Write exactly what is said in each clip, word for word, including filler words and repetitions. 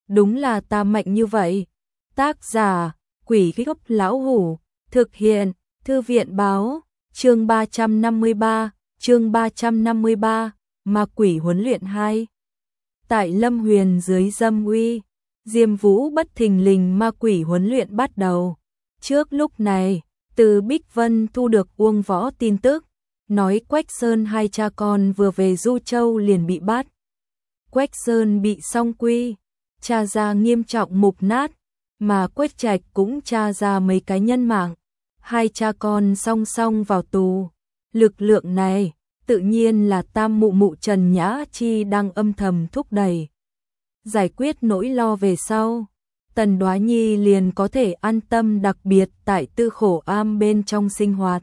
đúng là ta mạnh như vậy. Tác giả, Quỷ Gốc Lão Hủ, thực hiện, Thư viện báo, chương ba trăm năm mươi ba, chương ba trăm năm mươi ba, Ma Quỷ huấn luyện hai. Tại Lâm Huyền dưới dâm uy, Diêm Vũ bất thình lình ma quỷ huấn luyện bắt đầu. Trước lúc này, từ Bích Vân thu được Uông Võ tin tức, nói Quách Sơn hai cha con vừa về Du Châu liền bị bắt. Quách Sơn bị song quy, tra ra nghiêm trọng mục nát, mà Quách Trạch cũng tra ra mấy cái nhân mạng. Hai cha con song song vào tù. Lực lượng này, tự nhiên là tam mụ mụ Trần Nhã Chi đang âm thầm thúc đẩy. Giải quyết nỗi lo về sau, Tần Đoá Nhi liền có thể an tâm đặc biệt tại Tư Khổ Am bên trong sinh hoạt.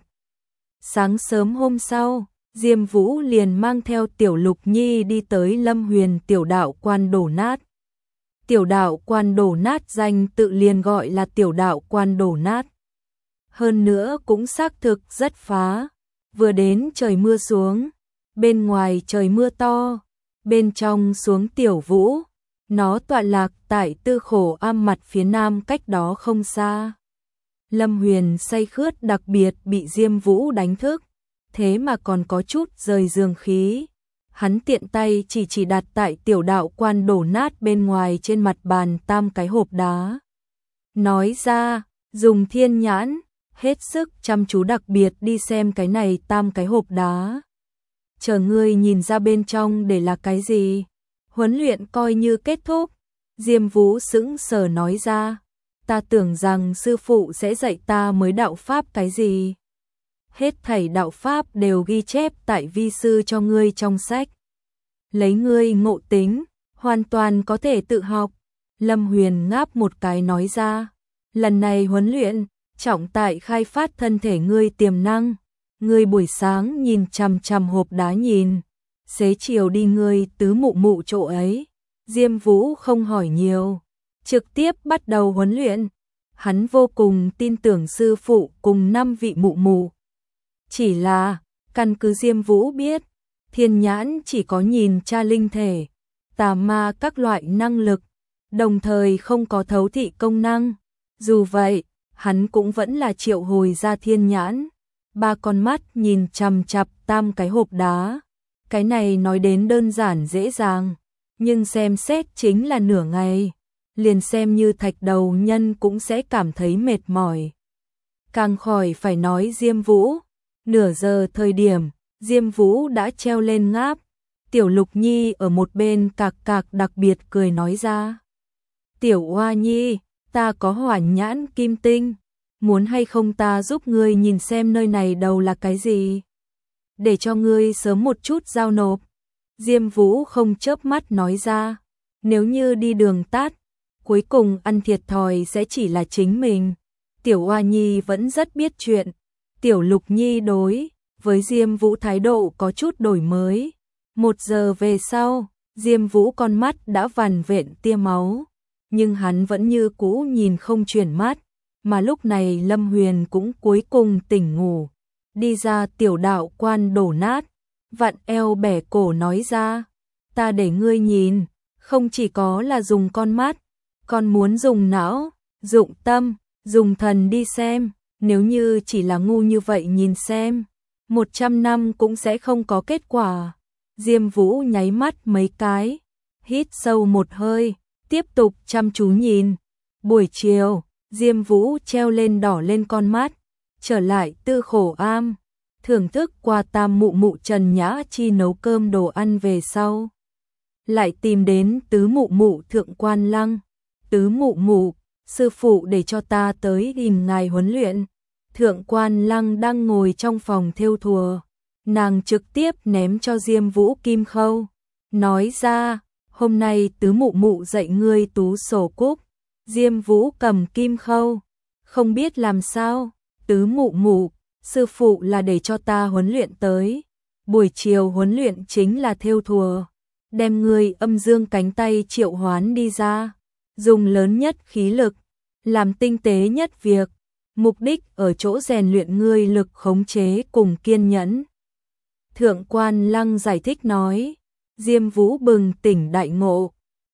Sáng sớm hôm sau, Diêm Vũ liền mang theo Tiểu Lục Nhi đi tới Lâm Huyền tiểu đạo quan đổ nát. Tiểu đạo quan đổ nát danh tự liền gọi là tiểu đạo quan đổ nát. Hơn nữa cũng xác thực rất phá. Vừa đến trời mưa xuống, bên ngoài trời mưa to, bên trong xuống Tiểu Vũ. Nó tọa lạc tại Tư Khổ Am mặt phía nam cách đó không xa. Lâm Huyền say khướt đặc biệt bị Diêm Vũ đánh thức, thế mà còn có chút rời giường khí. Hắn tiện tay chỉ chỉ đặt tại tiểu đạo quan đổ nát bên ngoài trên mặt bàn tam cái hộp đá. Nói ra, dùng thiên nhãn, hết sức chăm chú đặc biệt đi xem cái này tam cái hộp đá. Chờ ngươi nhìn ra bên trong để là cái gì? Huấn luyện coi như kết thúc. Diêm Vũ sững sờ nói ra, ta tưởng rằng sư phụ sẽ dạy ta mới đạo pháp cái gì. Hết thảy đạo pháp đều ghi chép tại vi sư cho ngươi trong sách. Lấy ngươi ngộ tính, hoàn toàn có thể tự học. Lâm Huyền ngáp một cái nói ra, lần này huấn luyện, trọng tại khai phát thân thể ngươi tiềm năng. Ngươi buổi sáng nhìn chằm chằm hộp đá nhìn, xế chiều đi ngươi tứ mụ mụ chỗ ấy. Diêm Vũ không hỏi nhiều, trực tiếp bắt đầu huấn luyện. Hắn vô cùng tin tưởng sư phụ cùng năm vị mụ mụ. Chỉ là, căn cứ Diêm Vũ biết, thiên nhãn chỉ có nhìn tra linh thể, tà ma các loại năng lực, đồng thời không có thấu thị công năng. Dù vậy, hắn cũng vẫn là triệu hồi ra thiên nhãn. Ba con mắt nhìn chằm chằm tam cái hộp đá. Cái này nói đến đơn giản dễ dàng, nhưng xem xét chính là nửa ngày. Liền xem như thạch đầu nhân cũng sẽ cảm thấy mệt mỏi. Càng khỏi phải nói Diêm Vũ. Nửa giờ thời điểm, Diêm Vũ đã treo lên ngáp. Tiểu Lục Nhi ở một bên cạc cạc đặc biệt cười nói ra. Tiểu Oa Nhi, ta có hỏa nhãn kim tinh. Muốn hay không ta giúp ngươi nhìn xem nơi này đầu là cái gì? Để cho ngươi sớm một chút giao nộp. Diêm Vũ không chớp mắt nói ra. Nếu như đi đường tắt, cuối cùng ăn thiệt thòi sẽ chỉ là chính mình. Tiểu Oa Nhi vẫn rất biết chuyện. Tiểu Lục Nhi đối với Diêm Vũ thái độ có chút đổi mới. Một giờ về sau, Diêm Vũ con mắt đã vằn vện tia máu, nhưng hắn vẫn như cũ nhìn không chuyển mắt. Mà lúc này Lâm Huyền cũng cuối cùng tỉnh ngủ, đi ra tiểu đạo quan đổ nát, vặn eo bẻ cổ nói ra, ta để ngươi nhìn, không chỉ có là dùng con mắt, còn muốn dùng não, dụng tâm, dùng thần đi xem. Nếu như chỉ là ngu như vậy nhìn xem, một trăm năm cũng sẽ không có kết quả. Diêm Vũ nháy mắt mấy cái, hít sâu một hơi, tiếp tục chăm chú nhìn. Buổi chiều, Diêm Vũ treo lên đỏ lên con mắt, trở lại Tư Khổ Am, thưởng thức qua tam mụ mụ Trần Nhã Chi nấu cơm đồ ăn về sau. Lại tìm đến tứ mụ mụ Thượng Quan Lăng. Tứ mụ mụ, sư phụ để cho ta tới tìm ngài huấn luyện. Thượng Quan Lăng đang ngồi trong phòng thêu thùa, nàng trực tiếp ném cho Diêm Vũ kim khâu, nói ra, hôm nay tứ mụ mụ dạy ngươi tú sổ cúc. Diêm Vũ cầm kim khâu, không biết làm sao, tứ mụ mụ, sư phụ là để cho ta huấn luyện tới. Buổi chiều huấn luyện chính là thêu thùa, đem ngươi âm dương cánh tay triệu hoán đi ra, dùng lớn nhất khí lực, làm tinh tế nhất việc, mục đích ở chỗ rèn luyện ngươi lực khống chế cùng kiên nhẫn. Thượng Quan Lăng giải thích nói. Diêm Vũ bừng tỉnh đại ngộ,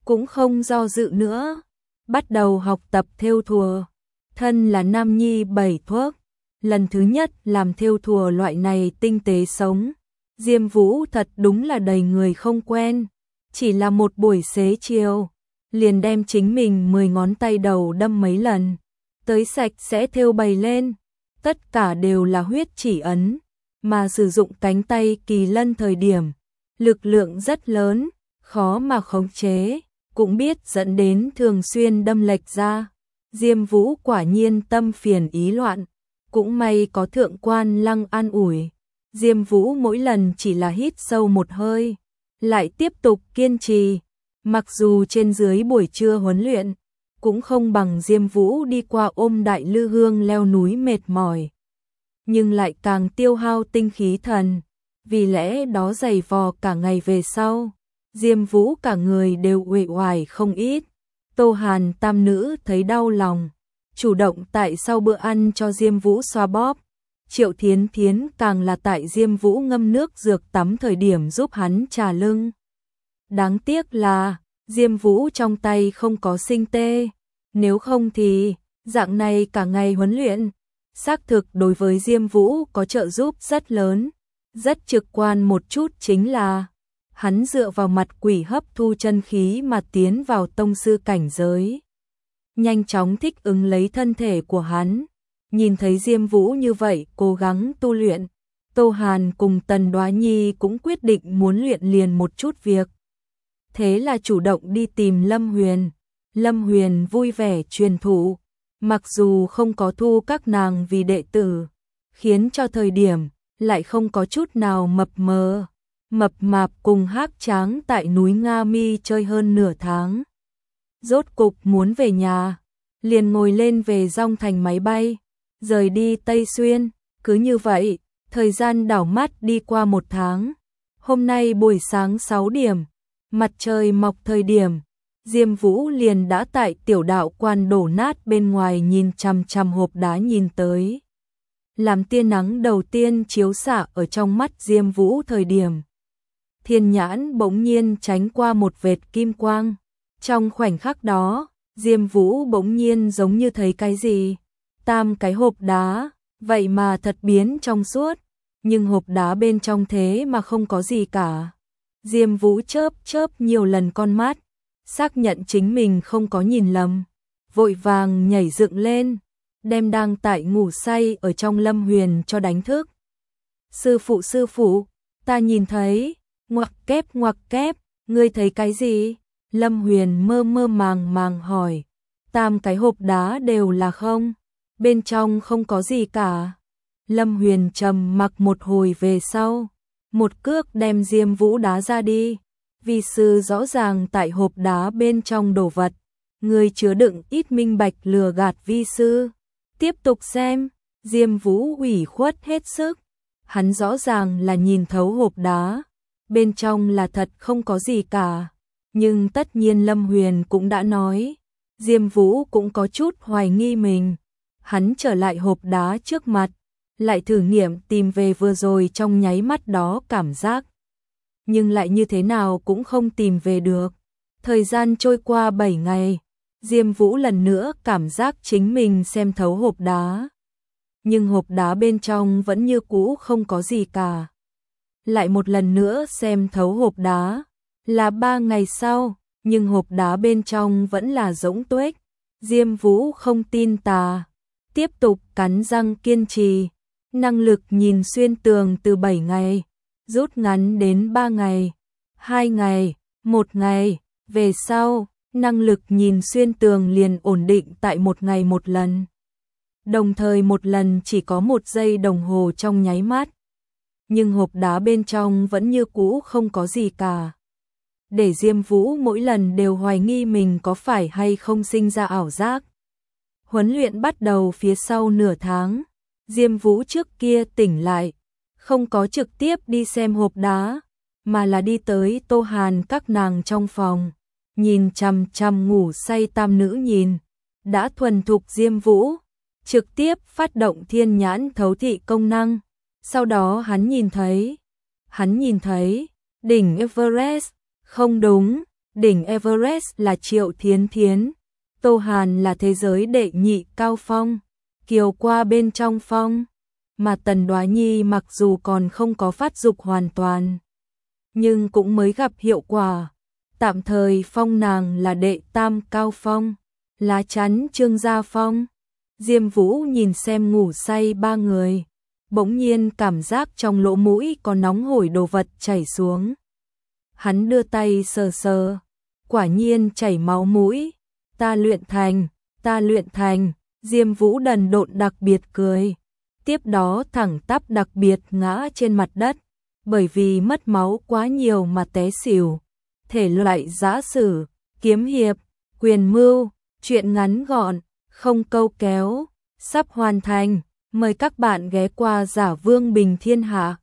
cũng không do dự nữa, bắt đầu học tập thêu thùa. Thân là nam nhi bảy thuốc, lần thứ nhất làm thêu thùa loại này tinh tế sống. Diêm Vũ thật đúng là đầy người không quen, chỉ là một buổi xế chiều, liền đem chính mình mười ngón tay đầu đâm mấy lần, tới sạch sẽ thêu bày lên, tất cả đều là huyết chỉ ấn, mà sử dụng cánh tay kỳ lân thời điểm, lực lượng rất lớn, khó mà khống chế, cũng biết dẫn đến thường xuyên đâm lệch ra. Diêm Vũ quả nhiên tâm phiền ý loạn, cũng may có thượng quan Lăng an ủi. Diêm Vũ mỗi lần chỉ là hít sâu một hơi, lại tiếp tục kiên trì, mặc dù trên dưới buổi trưa huấn luyện, cũng không bằng Diêm Vũ đi qua ôm đại lư hương leo núi mệt mỏi, nhưng lại càng tiêu hao tinh khí thần, vì lẽ đó dày vò cả ngày về sau, Diêm Vũ cả người đều uể oải không ít. Tô Hàn tam nữ thấy đau lòng, chủ động tại sau bữa ăn cho Diêm Vũ xoa bóp. Triệu Thiến Thiến càng là tại Diêm Vũ ngâm nước dược tắm thời điểm giúp hắn trà lưng. Đáng tiếc là Diêm Vũ trong tay không có sinh tê, nếu không thì dạng này cả ngày huấn luyện, xác thực đối với Diêm Vũ có trợ giúp rất lớn. Rất trực quan một chút chính là hắn dựa vào mặt quỷ hấp thu chân khí mà tiến vào tông sư cảnh giới, nhanh chóng thích ứng lấy thân thể của hắn. Nhìn thấy Diêm Vũ như vậy cố gắng tu luyện, Tô Hàn cùng Tần Đoá Nhi cũng quyết định muốn luyện liền một chút việc. Thế là chủ động đi tìm Lâm Huyền. Lâm Huyền vui vẻ truyền thụ, mặc dù không có thu các nàng vì đệ tử, khiến cho thời điểm lại không có chút nào mập mờ. Mập mạp cùng Hắc Tráng tại núi Nga Mi chơi hơn nửa tháng. Rốt cục muốn về nhà, liền ngồi lên về Dong Thành máy bay, rời đi Tây Xuyên. Cứ như vậy, thời gian đảo mắt đi qua một tháng. Hôm nay buổi sáng sáu điểm, mặt trời mọc thời điểm, Diêm Vũ liền đã tại tiểu đạo quan đổ nát bên ngoài nhìn chằm chằm hộp đá nhìn tới. Làm tia nắng đầu tiên chiếu xạ ở trong mắt Diêm Vũ thời điểm, thiên nhãn bỗng nhiên tránh qua một vệt kim quang. Trong khoảnh khắc đó, Diêm Vũ bỗng nhiên giống như thấy cái gì. Tam cái hộp đá, vậy mà thật biến trong suốt, nhưng hộp đá bên trong thế mà không có gì cả. Diêm Vũ chớp chớp nhiều lần con mắt, xác nhận chính mình không có nhìn lầm, vội vàng nhảy dựng lên, đem đang tại ngủ say ở trong Lâm Huyền cho đánh thức. Sư phụ sư phụ, ta nhìn thấy, ngoặc kép ngoặc kép, ngươi thấy cái gì? Lâm Huyền mơ mơ màng màng hỏi. Tam cái hộp đá đều là không, bên trong không có gì cả. Lâm Huyền trầm mặc một hồi về sau, một cước đem Diêm Vũ đá ra đi. Vi sư rõ ràng tại hộp đá bên trong đồ vật, người chứa đựng ít minh bạch lừa gạt vi sư. Tiếp tục xem, Diêm Vũ ủy khuất hết sức, hắn rõ ràng là nhìn thấu hộp đá, bên trong là thật không có gì cả. Nhưng tất nhiên Lâm Huyền cũng đã nói, Diêm Vũ cũng có chút hoài nghi mình. Hắn trở lại hộp đá trước mặt, lại thử nghiệm tìm về vừa rồi trong nháy mắt đó cảm giác. Nhưng lại như thế nào cũng không tìm về được. Thời gian trôi qua bảy ngày, Diêm Vũ lần nữa cảm giác chính mình xem thấu hộp đá. Nhưng hộp đá bên trong vẫn như cũ không có gì cả. Lại một lần nữa xem thấu hộp đá, là ba ngày sau, nhưng hộp đá bên trong vẫn là rỗng tuếch. Diêm Vũ không tin tà, tiếp tục cắn răng kiên trì. Năng lực nhìn xuyên tường từ bảy ngày, rút ngắn đến ba ngày, hai ngày, một ngày. Về sau, năng lực nhìn xuyên tường liền ổn định tại một ngày một lần. Đồng thời một lần chỉ có một giây đồng hồ trong nháy mắt. Nhưng hộp đá bên trong vẫn như cũ không có gì cả. Để Diêm Vũ mỗi lần đều hoài nghi mình có phải hay không sinh ra ảo giác. Huấn luyện bắt đầu phía sau nửa tháng, Diêm Vũ trước kia tỉnh lại, không có trực tiếp đi xem hộp đá, mà là đi tới Tô Hàn các nàng trong phòng, nhìn chằm chằm ngủ say tam nữ nhìn, đã thuần thục Diêm Vũ, trực tiếp phát động thiên nhãn thấu thị công năng. Sau đó hắn nhìn thấy, hắn nhìn thấy, đỉnh Everest, không đúng, đỉnh Everest là Triệu Thiến Thiến, Tô Hàn là thế giới đệ nhị cao phong, kiều qua bên trong phong, mà Tần Đoá Nhi mặc dù còn không có phát dục hoàn toàn, nhưng cũng mới gặp hiệu quả, tạm thời phong nàng là đệ tam cao phong, lá chắn Trương Gia Phong. Diêm Vũ nhìn xem ngủ say ba người, bỗng nhiên cảm giác trong lỗ mũi có nóng hổi đồ vật chảy xuống. Hắn đưa tay sờ sờ, quả nhiên chảy máu mũi. Ta luyện thành, ta luyện thành, Diêm Vũ đần độn đặc biệt cười. Tiếp đó thẳng tắp đặc biệt ngã trên mặt đất, bởi vì mất máu quá nhiều mà té xỉu. Thể loại giã sử, kiếm hiệp, quyền mưu, truyện ngắn gọn, không câu kéo, sắp hoàn thành. Mời các bạn ghé qua Giả Vương Bình Thiên Hạ.